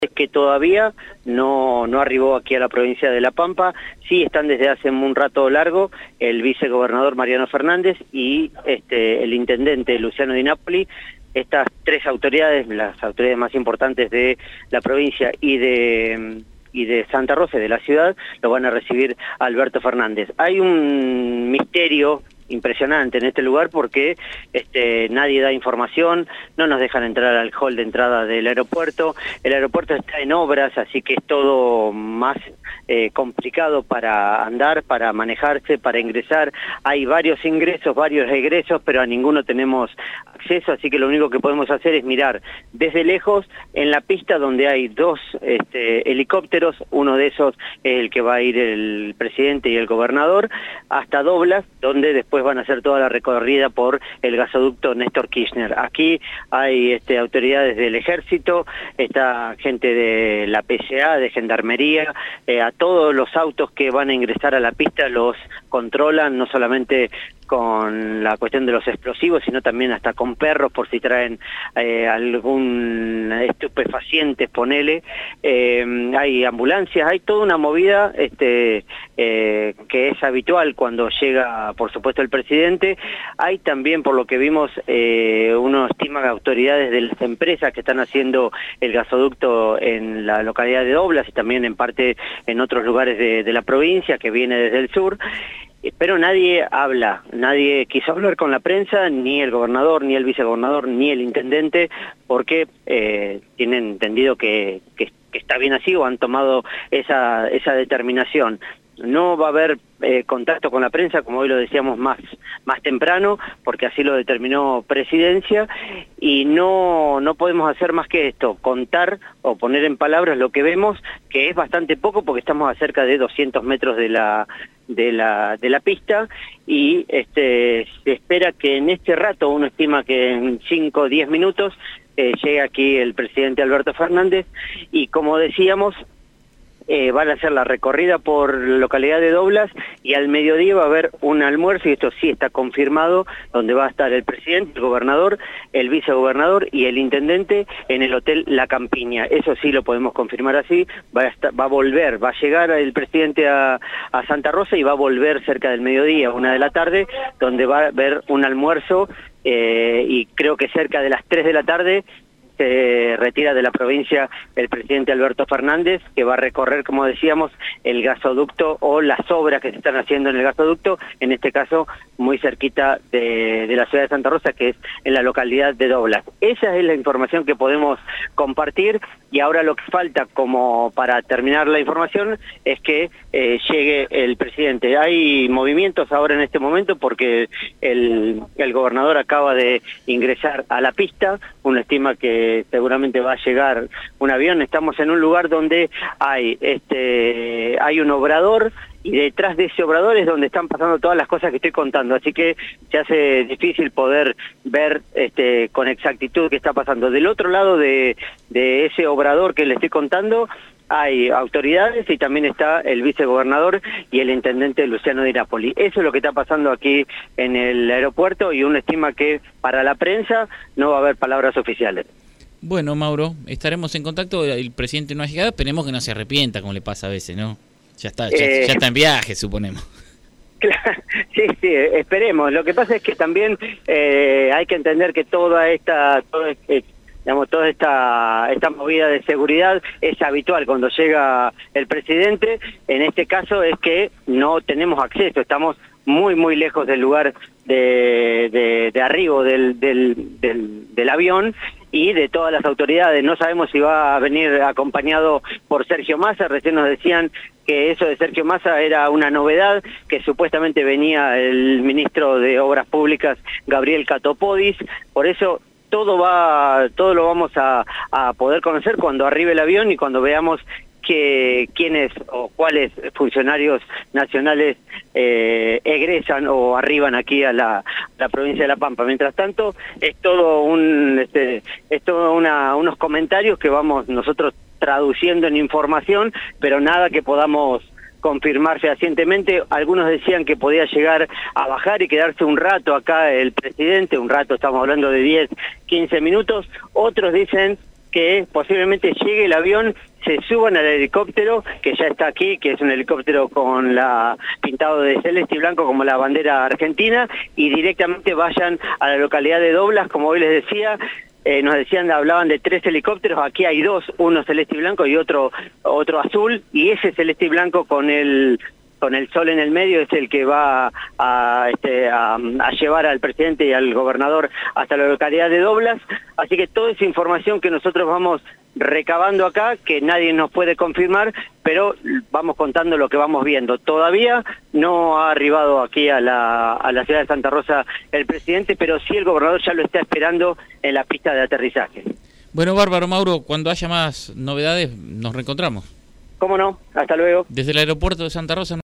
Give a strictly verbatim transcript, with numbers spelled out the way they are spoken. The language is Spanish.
Es que todavía no, no arribó aquí a la provincia de La Pampa. Sí están desde hace un rato largo el vicegobernador Mariano Fernández y este, el intendente Luciano Di Napoli. Estas tres autoridades, las autoridades más importantes de la provincia y de, y de Santa Rosa, de la ciudad, lo van a recibir a Alberto Fernández. Hay un misterio impresionante en este lugar porque este, nadie da información, no nos dejan entrar al hall de entrada del aeropuerto, el aeropuerto está en obras, así que es todo más eh, complicado para andar, para manejarse, para ingresar. Hay varios ingresos, varios egresos, pero a ninguno tenemos acceso, así que lo único que podemos hacer es mirar desde lejos en la pista donde hay dos este, helicópteros, uno de esos es el que va a ir el presidente y el gobernador, hasta Doblas, donde después van a hacer toda la recorrida por el gasoducto Néstor Kirchner. Aquí hay este, autoridades del ejército, está gente de la P C A, de gendarmería, eh, a todos los autos que van a ingresar a la pista los controlan, no solamente con la cuestión de los explosivos, sino también hasta con perros por si traen eh, algún estupefaciente, ponele. Eh, hay ambulancias, hay toda una movida este, eh, que es habitual cuando llega, por supuesto, el presidente. Hay también, por lo que vimos, eh, uno estima autoridades de las empresas que están haciendo el gasoducto en la localidad de Doblas y también en parte en otros lugares de, de la provincia, que viene desde el sur. Pero nadie habla, nadie quiso hablar con la prensa, ni el gobernador, ni el vicegobernador, ni el intendente, porque eh, tienen entendido que, que, que está bien así o han tomado esa, esa determinación. No va a haber eh, contacto con la prensa, como hoy lo decíamos más, más temprano, porque así lo determinó Presidencia, y no, no podemos hacer más que esto, contar o poner en palabras lo que vemos, que es bastante poco porque estamos a cerca de doscientos metros de la, de la, de la pista, y este, se espera que en este rato, uno estima que en cinco o diez minutos, eh, llegue aquí el presidente Alberto Fernández, y como decíamos, Eh, van a hacer la recorrida por la localidad de Doblas y al mediodía va a haber un almuerzo, y esto sí está confirmado, donde va a estar el presidente, el gobernador, el vicegobernador y el intendente en el hotel La Campiña. Eso sí lo podemos confirmar así. Va a, estar, va a volver, va a llegar el presidente a, a Santa Rosa y va a volver cerca del mediodía, una de la tarde, donde va a haber un almuerzo eh, y creo que cerca de las tres de la tarde se retira de la provincia el presidente Alberto Fernández, que va a recorrer, como decíamos, el gasoducto o las obras que se están haciendo en el gasoducto, en este caso muy cerquita de, de la ciudad de Santa Rosa, que es en la localidad de Doblas. Esa es la información que podemos compartir, y ahora lo que falta como para terminar la información es que eh, llegue el presidente. Hay movimientos ahora en este momento porque el, el gobernador acaba de ingresar a la pista, uno estima que seguramente va a llegar un avión. Estamos en un lugar donde hay este hay un obrador, y detrás de ese obrador es donde están pasando todas las cosas que estoy contando, así que se hace difícil poder ver este con exactitud qué está pasando. Del otro lado de, de ese obrador que le estoy contando hay autoridades y también está el vicegobernador y el intendente Luciano Di Napoli. Eso es lo que está pasando aquí en el aeropuerto, y uno estima que para la prensa no va a haber palabras oficiales. Bueno, Mauro, estaremos en contacto. El presidente no ha llegado, esperemos que no se arrepienta, como le pasa a veces, ¿no? Ya está, ya, eh, ya está en viaje, suponemos. Claro, sí, sí, esperemos. Lo que pasa es que también eh, hay que entender que toda esta, todo, eh, digamos, toda esta, esta movida de seguridad es habitual cuando llega el presidente. En este caso es que no tenemos acceso, estamos muy, muy lejos del lugar de, de, de arribo del, del, del, del avión y de todas las autoridades. No sabemos si va a venir acompañado por Sergio Massa. Recién nos decían que eso de Sergio Massa era una novedad, que supuestamente venía el ministro de Obras Públicas, Gabriel Catopodis. Por eso todo va, todo lo vamos a, a poder conocer cuando arribe el avión y cuando veamos que quiénes o cuáles funcionarios nacionales eh, egresan o arriban aquí a la, la provincia de La Pampa. Mientras tanto, es todo un este, es todo una, unos comentarios que vamos nosotros traduciendo en información, pero nada que podamos confirmar fehacientemente. Algunos decían que podía llegar a bajar y quedarse un rato acá el presidente, un rato, estamos hablando de diez, quince minutos. Otros dicen que posiblemente llegue el avión, se suban al helicóptero, que ya está aquí, que es un helicóptero con la pintado de celeste y blanco como la bandera argentina, y directamente vayan a la localidad de Doblas, como hoy les decía. Eh, nos decían, hablaban de tres helicópteros, aquí hay dos, uno celeste y blanco y otro otro azul, y ese celeste y blanco con el con el sol en el medio es el que va a, este, a, a llevar al presidente y al gobernador hasta la localidad de Doblas. Así que toda esa información que nosotros vamos recabando acá, que nadie nos puede confirmar, pero vamos contando lo que vamos viendo. Todavía no ha arribado aquí a la, a la ciudad de Santa Rosa el presidente, pero sí el gobernador ya lo está esperando en la pista de aterrizaje. Bueno, bárbaro, Mauro, cuando haya más novedades nos reencontramos. ¿Cómo no? Hasta luego. Desde el aeropuerto de Santa Rosa.